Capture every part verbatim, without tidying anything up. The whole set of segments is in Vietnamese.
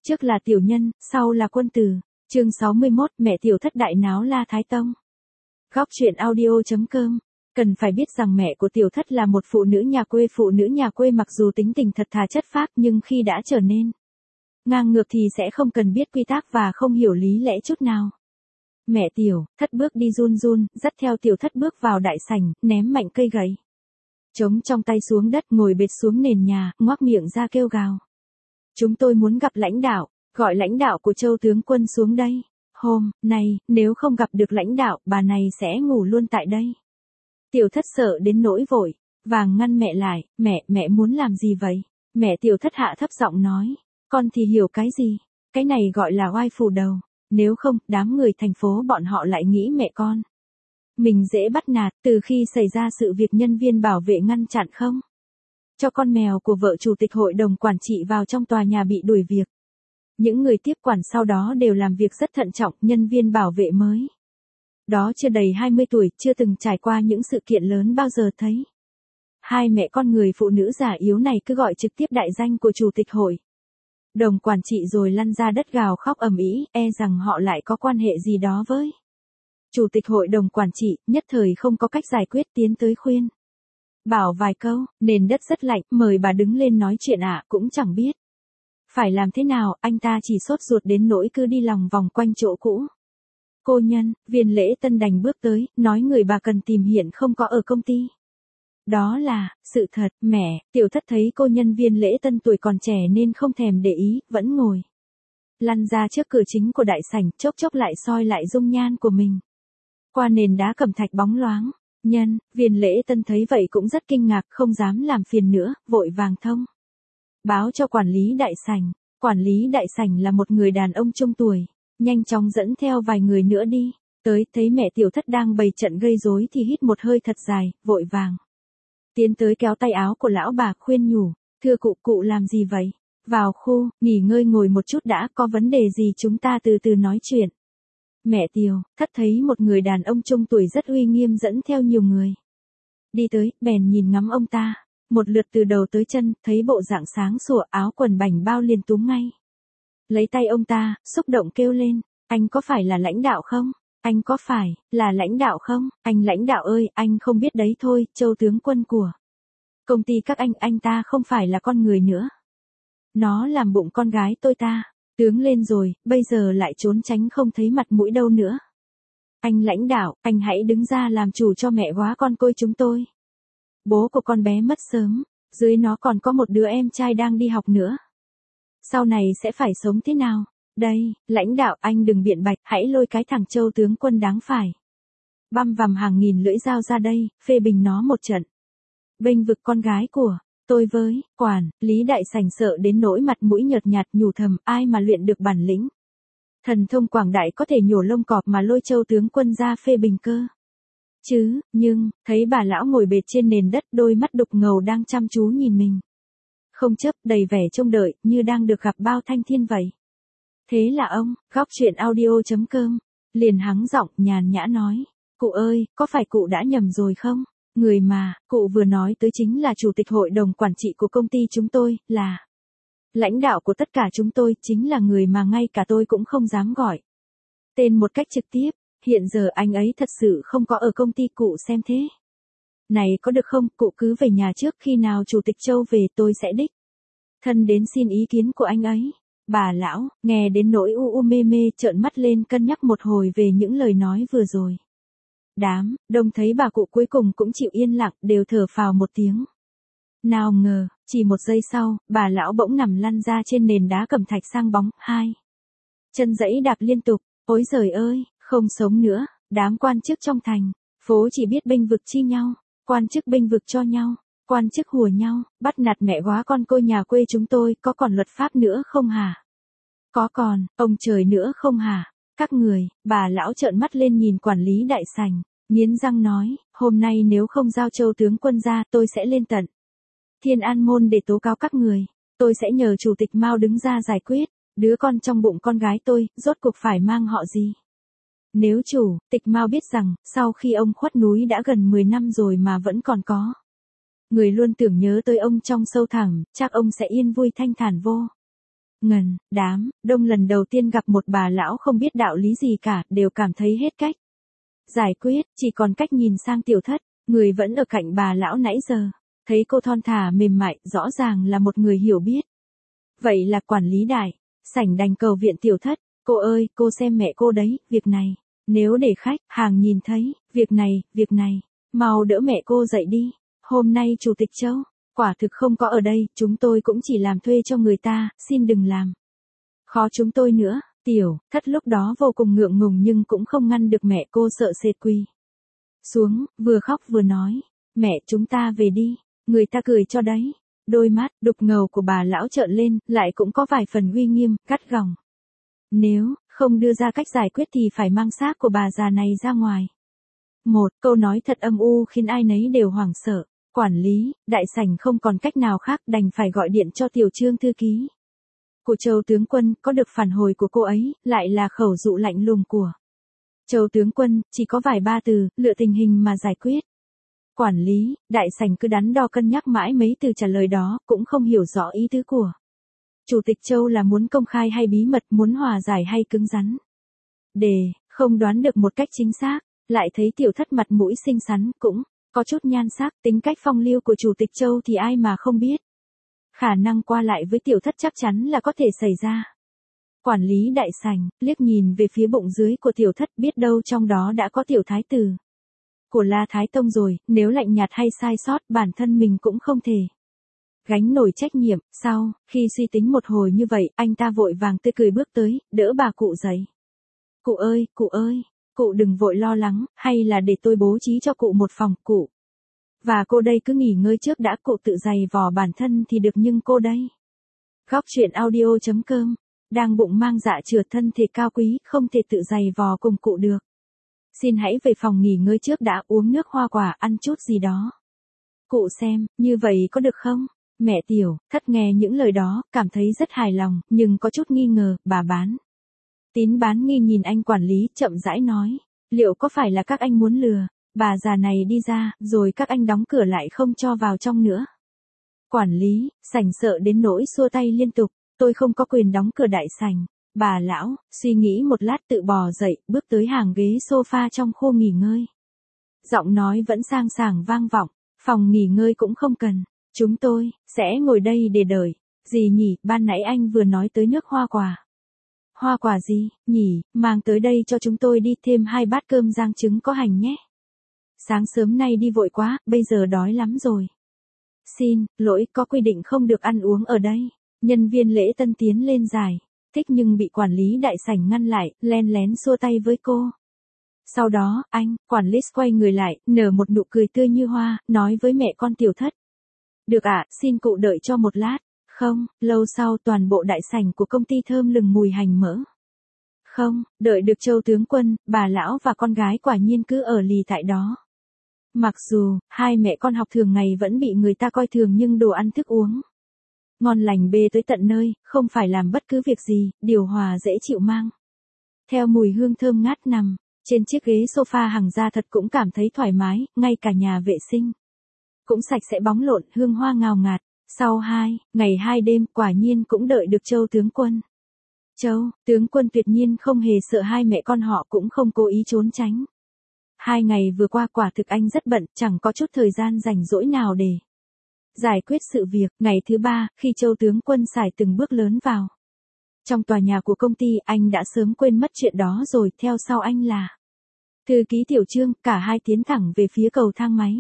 Trước là tiểu nhân, sau là quân tử. Chương sáu mươi mốt, mẹ tiểu thất đại náo La Thái Tông. Góc truyện audio.com. Cần phải biết rằng mẹ của tiểu thất là một phụ nữ nhà quê. Phụ nữ nhà quê mặc dù tính tình thật thà chất phác nhưng khi đã trở nên ngang ngược thì sẽ không cần biết quy tắc và không hiểu lý lẽ chút nào. Mẹ tiểu thất bước đi run run, dắt theo tiểu thất bước vào đại sảnh, ném mạnh cây gậy trống trong tay xuống đất, ngồi bệt xuống nền nhà, ngoác miệng ra kêu gào. Chúng tôi muốn gặp lãnh đạo, gọi lãnh đạo của Châu tướng quân xuống đây. Hôm nay, nếu không gặp được lãnh đạo, bà này sẽ ngủ luôn tại đây. Tiểu thất sợ đến nỗi vội vàng ngăn mẹ lại. Mẹ, mẹ muốn làm gì vậy? Mẹ tiểu thất hạ thấp giọng nói. Con thì hiểu cái gì? Cái này gọi là oai phủ đầu. Nếu không, đám người thành phố bọn họ lại nghĩ mẹ con mình dễ bắt nạt. Từ khi xảy ra sự việc nhân viên bảo vệ ngăn chặn không cho con mèo của vợ chủ tịch hội đồng quản trị vào trong tòa nhà bị đuổi việc. Những người tiếp quản sau đó đều làm việc rất thận trọng. Nhân viên bảo vệ mới đó chưa đầy hai mươi tuổi, chưa từng trải qua những sự kiện lớn bao giờ thấy hai mẹ con người phụ nữ già yếu này cứ gọi trực tiếp đại danh của chủ tịch hội đồng quản trị rồi lăn ra đất gào khóc ầm ĩ, e rằng họ lại có quan hệ gì đó với chủ tịch hội đồng quản trị. Nhất thời không có cách giải quyết, tiến tới khuyên bảo vài câu. Nền đất rất lạnh, mời bà đứng lên nói chuyện ạ. À, cũng chẳng biết phải làm thế nào, anh ta chỉ sốt ruột đến nỗi cứ đi lòng vòng quanh chỗ cũ. Cô nhân viên lễ tân đành bước tới, nói người bà cần tìm hiện không có ở công ty. Đó là sự thật. Mẹ tiểu thất thấy cô nhân viên lễ tân tuổi còn trẻ nên không thèm để ý, vẫn ngồi lăn ra trước cửa chính của đại sảnh, chốc chốc lại soi lại dung nhan của mình qua nền đá cẩm thạch bóng loáng. Nhân viên lễ tân thấy vậy cũng rất kinh ngạc, không dám làm phiền nữa, vội vàng thông báo cho quản lý đại sảnh. Quản lý đại sảnh là một người đàn ông trung tuổi, nhanh chóng dẫn theo vài người nữa đi tới. Thấy mẹ tiểu thất đang bày trận gây rối thì hít một hơi thật dài, vội vàng tiến tới kéo tay áo của lão bà, khuyên nhủ. Thưa cụ, cụ làm gì vậy? Vào khu nghỉ ngơi ngồi một chút đã, có vấn đề gì chúng ta từ từ nói chuyện. Mẹ tiểu thất thấy một người đàn ông trung tuổi rất uy nghiêm dẫn theo nhiều người đi tới, bèn nhìn ngắm ông ta một lượt từ đầu tới chân, thấy bộ dạng sáng sủa, áo quần bảnh bao liền túm ngay lấy tay ông ta, xúc động kêu lên. Anh có phải là lãnh đạo không? Anh có phải là lãnh đạo không? Anh lãnh đạo ơi, anh không biết đấy thôi, Châu tướng quân của công ty các anh, anh ta không phải là con người nữa. Nó làm bụng con gái tôi ta. Tướng lên rồi, bây giờ lại trốn tránh không thấy mặt mũi đâu nữa. Anh lãnh đạo, anh hãy đứng ra làm chủ cho mẹ góa con côi chúng tôi. Bố của con bé mất sớm, dưới nó còn có một đứa em trai đang đi học nữa. Sau này sẽ phải sống thế nào? Đây, lãnh đạo, anh đừng biện bạch, hãy lôi cái thằng Châu tướng quân đáng phải băm vằm hàng nghìn lưỡi dao ra đây, phê bình nó một trận. Bênh vực con gái của tôi với quản lý đại sảnh sợ đến nỗi mặt mũi nhợt nhạt, nhủ thầm, ai mà luyện được bản lĩnh thần thông quảng đại có thể nhổ lông cọp mà lôi Châu tướng quân ra phê bình cơ chứ. Nhưng thấy bà lão ngồi bệt trên nền đất, đôi mắt đục ngầu đang chăm chú nhìn mình không chớp, đầy vẻ trông đợi, như đang được gặp bao thanh thiên vậy. Thế là ông góc truyện audio.com liền hắng giọng nhàn nhã nói. Cụ ơi, có phải cụ đã nhầm rồi không? Người mà cụ vừa nói tới chính là chủ tịch hội đồng quản trị của công ty chúng tôi, là lãnh đạo của tất cả chúng tôi, chính là người mà ngay cả tôi cũng không dám gọi tên một cách trực tiếp. Hiện giờ anh ấy thật sự không có ở công ty, cụ xem thế này có được không? Cụ cứ về nhà trước, khi nào chủ tịch Châu về tôi sẽ đích thân đến xin ý kiến của anh ấy. Bà lão nghe đến nỗi u u mê mê, trợn mắt lên cân nhắc một hồi về những lời nói vừa rồi. Đám đông thấy bà cụ cuối cùng cũng chịu yên lặng, đều thở phào một tiếng. Nào ngờ, chỉ một giây sau, bà lão bỗng nằm lăn ra trên nền đá cẩm thạch sang bóng, hai chân giẫy đạp liên tục. Ôi giời ơi, không sống nữa. Đám quan chức trong thành phố chỉ biết bênh vực chi nhau, quan chức bênh vực cho nhau, quan chức hùa nhau, bắt nạt mẹ góa con côi nhà quê chúng tôi. Có còn luật pháp nữa không hả? Có còn ông trời nữa không hả? Các người. Bà lão trợn mắt lên nhìn quản lý đại sảnh, nghiến răng nói, hôm nay nếu không giao Châu tướng quân ra, tôi sẽ lên tận Thiên An môn để tố cáo các người. Tôi sẽ nhờ chủ tịch Mao đứng ra giải quyết. Đứa con trong bụng con gái tôi, rốt cuộc phải mang họ gì? Nếu chủ tịch Mao biết rằng, sau khi ông khuất núi đã gần mười năm rồi mà vẫn còn có người luôn tưởng nhớ tới ông trong sâu thẳm, chắc ông sẽ yên vui thanh thản vô Ngần, đám, đông lần đầu tiên gặp một bà lão không biết đạo lý gì cả, đều cảm thấy hết cách. Giải quyết, chỉ còn cách nhìn sang Tiểu Thất, người vẫn ở cạnh bà lão nãy giờ. Thấy cô thon thả mềm mại, rõ ràng là một người hiểu biết. Vậy là quản lý đại, sảnh đành cầu viện Tiểu Thất, cô ơi, cô xem mẹ cô đấy, việc này. Nếu để khách, hàng nhìn thấy, việc này, việc này, mau đỡ mẹ cô dậy đi. Hôm nay Chủ tịch Châu, quả thực không có ở đây, chúng tôi cũng chỉ làm thuê cho người ta, xin đừng làm khó chúng tôi nữa. Tiểu Thất lúc đó vô cùng ngượng ngùng nhưng cũng không ngăn được mẹ cô, sợ sệt quỳ xuống, vừa khóc vừa nói, mẹ chúng ta về đi, người ta cười cho đấy. Đôi mắt đục ngầu của bà lão trợn lên, lại cũng có vài phần uy nghiêm, gắt gỏng. Nếu không đưa ra cách giải quyết thì phải mang xác của bà già này ra ngoài. Một câu nói thật âm u khiến ai nấy đều hoảng sợ. Quản lý, đại sảnh không còn cách nào khác, đành phải gọi điện cho Tiểu Trương thư ký của Châu tướng quân. Có được phản hồi của cô ấy, lại là khẩu dụ lạnh lùng của Châu tướng quân, chỉ có vài ba từ, lựa tình hình mà giải quyết. Quản lý, đại sảnh cứ đắn đo cân nhắc mãi mấy từ trả lời đó, cũng không hiểu rõ ý tứ của Chủ tịch Châu là muốn công khai hay bí mật, muốn hòa giải hay cứng rắn. Đề, không đoán được một cách chính xác, lại thấy Tiểu Thất mặt mũi xinh xắn, cũng có chút nhan sắc, tính cách phong lưu của Chủ tịch Châu thì ai mà không biết. Khả năng qua lại với Tiểu Thất chắc chắn là có thể xảy ra. Quản lý đại sảnh, liếc nhìn về phía bụng dưới của Tiểu Thất, biết đâu trong đó đã có tiểu thái tử của La Thái Tông rồi, nếu lạnh nhạt hay sai sót, bản thân mình cũng không thể gánh nổi trách nhiệm. Sau khi suy tính một hồi như vậy, anh ta vội vàng tươi cười bước tới, đỡ bà cụ dậy. Cụ ơi, cụ ơi, cụ đừng vội lo lắng, hay là để tôi bố trí cho cụ một phòng, cụ và cô đây cứ nghỉ ngơi trước đã, cụ tự giày vò bản thân thì được nhưng cô đây. Góc truyện audio chấm com, đang bụng mang dạ chửa thân thể cao quý, không thể tự giày vò cùng cụ được. Xin hãy về phòng nghỉ ngơi trước đã, uống nước hoa quả, ăn chút gì đó. Cụ xem, như vậy có được không? Mẹ Tiểu Thất nghe những lời đó, cảm thấy rất hài lòng, nhưng có chút nghi ngờ. Bà bán tín bán nghi nhìn anh quản lý, chậm rãi nói, liệu có phải là các anh muốn lừa bà già này đi ra, rồi các anh đóng cửa lại không cho vào trong nữa? Quản lý, sảnh sợ đến nỗi xua tay liên tục, tôi không có quyền đóng cửa đại sảnh. Bà lão, suy nghĩ một lát tự bò dậy, bước tới hàng ghế sofa trong khu nghỉ ngơi. Giọng nói vẫn sang sảng vang vọng, phòng nghỉ ngơi cũng không cần, chúng tôi sẽ ngồi đây để đợi. Gì nhỉ, ban nãy anh vừa nói tới nước hoa quả. Hoa quả gì, nhỉ, mang tới đây cho chúng tôi đi, thêm hai bát cơm rang trứng có hành nhé. Sáng sớm nay đi vội quá, bây giờ đói lắm rồi. Xin lỗi, có quy định không được ăn uống ở đây. Nhân viên lễ tân tiến lên giải thích nhưng bị quản lý đại sảnh ngăn lại, len lén xua tay với cô. Sau đó, anh, quản lý quay người lại, nở một nụ cười tươi như hoa, nói với mẹ con Tiểu Thất. Được ạ, xin cụ đợi cho một lát. Không, lâu sau toàn bộ đại sảnh của công ty thơm lừng mùi hành mỡ. Không, đợi được Châu tướng quân, bà lão và con gái quả nhiên cứ ở lì tại đó. Mặc dù, hai mẹ con học thường ngày vẫn bị người ta coi thường nhưng đồ ăn thức uống ngon lành bê tới tận nơi, không phải làm bất cứ việc gì, điều hòa dễ chịu mang theo mùi hương thơm ngát, nằm trên chiếc ghế sofa hàng da thật cũng cảm thấy thoải mái, ngay cả nhà vệ sinh cũng sạch sẽ bóng lộn, hương hoa ngào ngạt. Sau hai ngày hai đêm, quả nhiên cũng đợi được Châu tướng quân. Châu tướng quân tuyệt nhiên không hề sợ hai mẹ con họ, cũng không cố ý trốn tránh. Hai ngày vừa qua quả thực anh rất bận, chẳng có chút thời gian rảnh rỗi nào để giải quyết sự việc. Ngày thứ ba, khi Châu tướng quân xài từng bước lớn vào trong tòa nhà của công ty, anh đã sớm quên mất chuyện đó rồi. Theo sau anh là thư ký Tiểu Trương, cả hai tiến thẳng về phía cầu thang máy.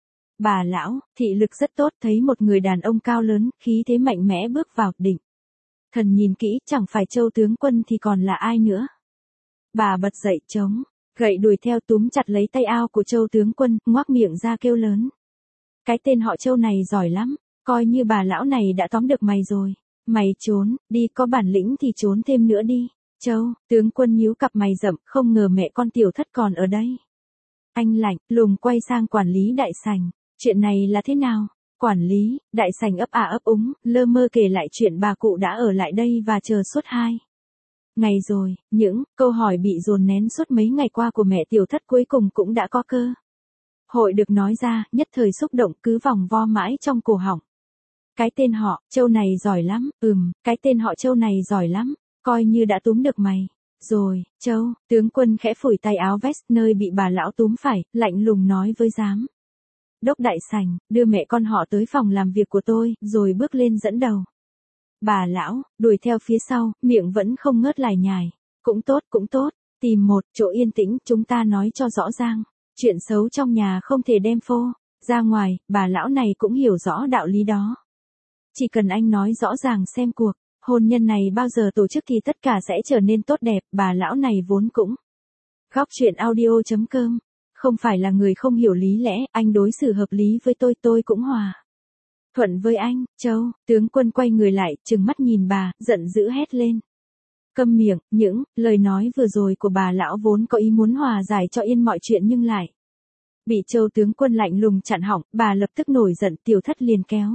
Bà lão, thị lực rất tốt, thấy một người đàn ông cao lớn, khí thế mạnh mẽ bước vào, định thần nhìn kỹ, chẳng phải Châu tướng quân thì còn là ai nữa. Bà bật dậy, chống gậy đuổi theo, túm chặt lấy tay áo của Châu tướng quân, ngoác miệng ra kêu lớn. Cái tên họ Châu này giỏi lắm, coi như bà lão này đã tóm được mày rồi. Mày trốn, đi, có bản lĩnh thì trốn thêm nữa đi. Châu tướng quân nhíu cặp mày rậm, không ngờ mẹ con Tiểu Thất còn ở đây. Anh lạnh lùng quay sang quản lý đại sảnh. Chuyện này là thế nào? Quản lý đại sảnh ấp à ấp úng, lơ mơ kể lại chuyện bà cụ đã ở lại đây và chờ suốt hai ngày rồi. Những câu hỏi bị dồn nén suốt mấy ngày qua của mẹ Tiểu Thất cuối cùng cũng đã có cơ hội được nói ra, nhất thời xúc động cứ vòng vo mãi trong cổ họng. cái tên họ Châu này giỏi lắm, ừm, cái tên họ Châu này giỏi lắm, coi như đã túm được mày. Rồi, Châu, tướng quân khẽ phủi tay áo vest nơi bị bà lão túm phải, lạnh lùng nói với giám đốc đại sảnh, đưa mẹ con họ tới phòng làm việc của tôi, rồi bước lên dẫn đầu. Bà lão, đuổi theo phía sau, miệng vẫn không ngớt lải nhải. Cũng tốt, cũng tốt, tìm một chỗ yên tĩnh, chúng ta nói cho rõ ràng. Chuyện xấu trong nhà không thể đem phô ra ngoài, bà lão này cũng hiểu rõ đạo lý đó. Chỉ cần anh nói rõ ràng xem cuộc hôn nhân này bao giờ tổ chức thì tất cả sẽ trở nên tốt đẹp, bà lão này vốn cũng. Góc truyện audio chấm com. Không phải là người không hiểu lý lẽ, anh đối xử hợp lý với tôi, tôi cũng hòa thuận với anh. Châu, tướng quân quay người lại, trừng mắt nhìn bà, giận dữ hét lên. Câm miệng, những lời nói vừa rồi của bà lão vốn có ý muốn hòa giải cho yên mọi chuyện nhưng lại bị Châu tướng quân lạnh lùng chặn họng, bà lập tức nổi giận, Tiểu Thất liền kéo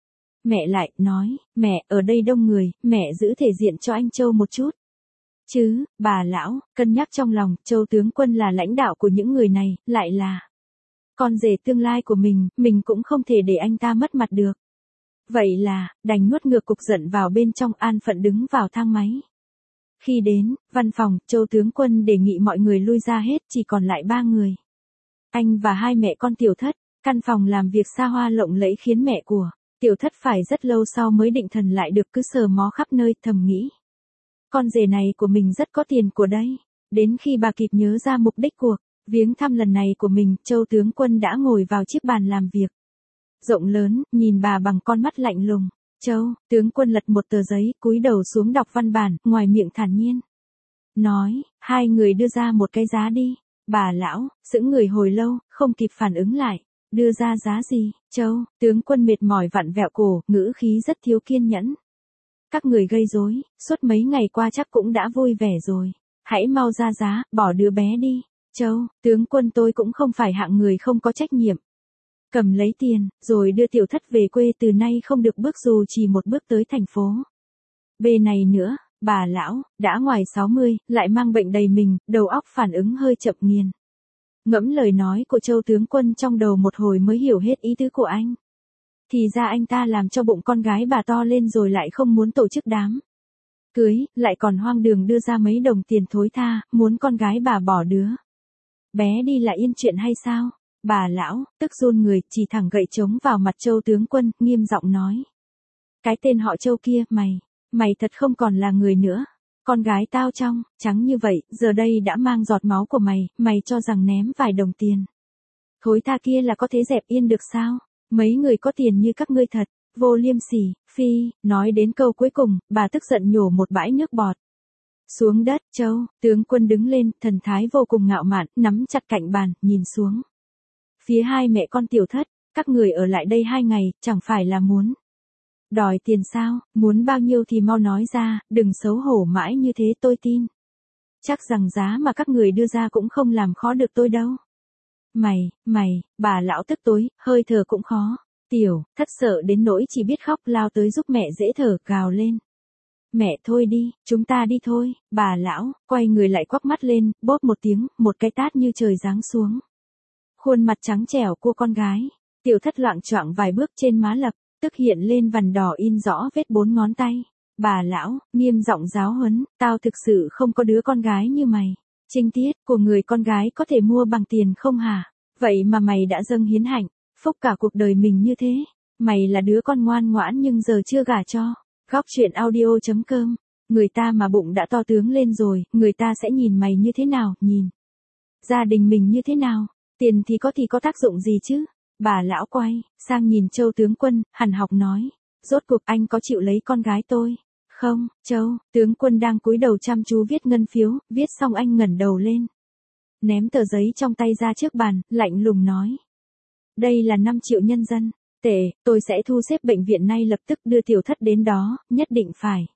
mẹ lại, nói, mẹ, ở đây đông người, mẹ giữ thể diện cho anh Châu một chút. Chứ, bà lão, cân nhắc trong lòng, Châu tướng quân là lãnh đạo của những người này, lại là con rể tương lai của mình, mình cũng không thể để anh ta mất mặt được. Vậy là, đành nuốt ngược cục giận vào bên trong, an phận đứng vào thang máy. Khi đến văn phòng, Châu tướng quân đề nghị mọi người lui ra hết, chỉ còn lại ba người. Anh và hai mẹ con Tiểu Thất, căn phòng làm việc xa hoa lộng lẫy khiến mẹ của Tiểu Thất phải rất lâu sau mới định thần lại được, cứ sờ mó khắp nơi, thầm nghĩ. Con rể này của mình rất có tiền của đây. Đến khi bà kịp nhớ ra mục đích cuộc viếng thăm lần này của mình, Châu tướng quân đã ngồi vào chiếc bàn làm việc rộng lớn, nhìn bà bằng con mắt lạnh lùng. Châu, tướng quân lật một tờ giấy, cúi đầu xuống đọc văn bản, ngoài miệng thản nhiên nói, hai người đưa ra một cái giá đi. Bà lão, sững người hồi lâu, không kịp phản ứng lại. Đưa ra giá gì? Châu, tướng quân mệt mỏi vặn vẹo cổ, ngữ khí rất thiếu kiên nhẫn. Các người gây rối, suốt mấy ngày qua chắc cũng đã vui vẻ rồi. Hãy mau ra giá, bỏ đứa bé đi. Châu, tướng quân tôi cũng không phải hạng người không có trách nhiệm. Cầm lấy tiền, rồi đưa Tiểu Thất về quê, từ nay không được bước dù chỉ một bước tới thành phố B này nữa. Bà lão, đã ngoài sáu mươi, lại mang bệnh đầy mình, đầu óc phản ứng hơi chậm nghiền. Ngẫm lời nói của Châu tướng quân trong đầu một hồi mới hiểu hết ý tứ của anh. Thì ra anh ta làm cho bụng con gái bà to lên rồi lại không muốn tổ chức đám cưới, lại còn hoang đường đưa ra mấy đồng tiền thối tha, muốn con gái bà bỏ đứa bé đi là yên chuyện hay sao? Bà lão, tức run người, chỉ thẳng gậy trống vào mặt Châu tướng quân, nghiêm giọng nói. Cái tên họ Châu kia, mày, mày thật không còn là người nữa. Con gái tao trong, trắng như vậy, giờ đây đã mang giọt máu của mày, mày cho rằng ném vài đồng tiền thối tha kia là có thế dẹp yên được sao? Mấy người có tiền như các ngươi thật vô liêm sỉ. Phi, nói đến câu cuối cùng, bà tức giận nhổ một bãi nước bọt xuống đất. Châu tướng quân đứng lên, thần thái vô cùng ngạo mạn, nắm chặt cạnh bàn, nhìn xuống phía hai mẹ con Tiểu Thất. Các người ở lại đây hai ngày, chẳng phải là muốn đòi tiền sao? Muốn bao nhiêu thì mau nói ra, đừng xấu hổ mãi như thế, tôi tin chắc rằng giá mà các người đưa ra cũng không làm khó được tôi đâu. Mày, mày, bà lão tức tối, hơi thở cũng khó. Tiểu Thất sợ đến nỗi chỉ biết khóc, lao tới giúp mẹ dễ thở, gào lên. Mẹ thôi đi, chúng ta đi thôi. Bà lão, quay người lại quắc mắt lên, bóp một tiếng, một cái tát như trời giáng xuống khuôn mặt trắng trẻo của con gái. Tiểu Thất loạng choạng vài bước, trên má lập tức hiện lên vằn đỏ in rõ vết bốn ngón tay. Bà lão, nghiêm giọng giáo huấn, tao thực sự không có đứa con gái như mày. Trinh tiết của người con gái có thể mua bằng tiền không hả? Vậy mà mày đã dâng hiến hạnh phúc cả cuộc đời mình như thế. Mày là đứa con ngoan ngoãn nhưng giờ chưa gả cho. Góc truyện audio chấm com. Người ta mà bụng đã to tướng lên rồi, người ta sẽ nhìn mày như thế nào, nhìn gia đình mình như thế nào? Tiền thì có thì có tác dụng gì chứ? Bà lão quay sang nhìn Châu tướng quân, hằn học nói. Rốt cuộc anh có chịu lấy con gái tôi không? Châu tướng quân đang cúi đầu chăm chú viết ngân phiếu, viết xong anh ngẩng đầu lên, ném tờ giấy trong tay ra trước bàn, lạnh lùng nói. Đây là năm triệu nhân dân tệ, tôi sẽ thu xếp bệnh viện nay lập tức, đưa Tiểu Thất đến đó, nhất định phải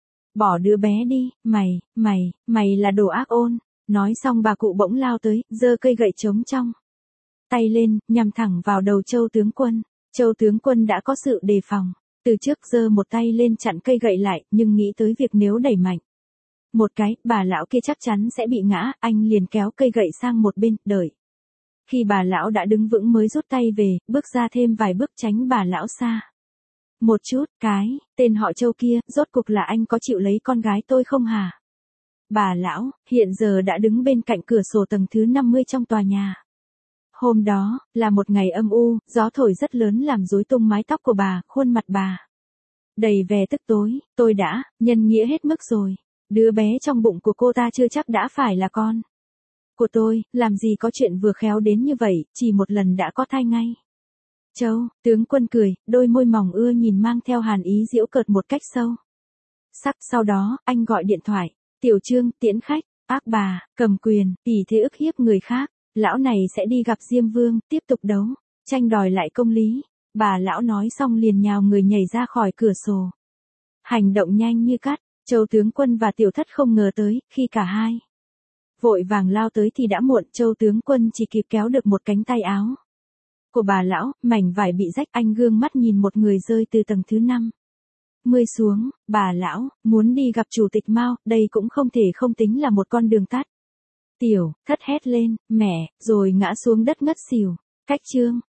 bỏ đứa bé đi. Mày, mày, mày là đồ ác ôn. Nói xong bà cụ bỗng lao tới, giơ cây gậy trống trong tay lên, nhằm thẳng vào đầu Châu tướng quân. Châu tướng quân đã có sự đề phòng, từ trước giơ một tay lên chặn cây gậy lại, nhưng nghĩ tới việc nếu đẩy mạnh một cái, bà lão kia chắc chắn sẽ bị ngã, anh liền kéo cây gậy sang một bên, đợi khi bà lão đã đứng vững mới rút tay về, bước ra thêm vài bước tránh bà lão xa Một chút, cái, tên họ Châu kia, rốt cục là anh có chịu lấy con gái tôi không hả? Bà lão, hiện giờ đã đứng bên cạnh cửa sổ tầng thứ năm mươi trong tòa nhà. Hôm đó, là một ngày âm u, gió thổi rất lớn làm rối tung mái tóc của bà, khuôn mặt bà đầy vẻ tức tối, tôi đã, nhân nghĩa hết mức rồi. Đứa bé trong bụng của cô ta chưa chắc đã phải là con của tôi, làm gì có chuyện vừa khéo đến như vậy, chỉ một lần đã có thai ngay. Châu, tướng quân cười, đôi môi mỏng ưa nhìn mang theo hàn ý giễu cợt một cách sâu sắc. Sau đó, anh gọi điện thoại, Tiểu Trương, tiễn khách, ác bà, cầm quyền, ỷ thế ức hiếp người khác, lão này sẽ đi gặp Diêm Vương, tiếp tục đấu, tranh đòi lại công lý. Bà lão nói xong liền nhào người nhảy ra khỏi cửa sổ. Hành động nhanh như cắt, Châu tướng quân và Tiểu Thất không ngờ tới, khi cả hai vội vàng lao tới thì đã muộn. Châu tướng quân chỉ kịp kéo được một cánh tay áo của bà lão, mảnh vải bị rách. Anh gương mắt nhìn một người rơi từ tầng thứ năm mươi xuống. Bà lão, muốn đi gặp chủ tịch Mao, đây cũng không thể không tính là một con đường tắt. Tiểu Thất hét lên, mẹ, rồi ngã xuống đất ngất xỉu. Cách chương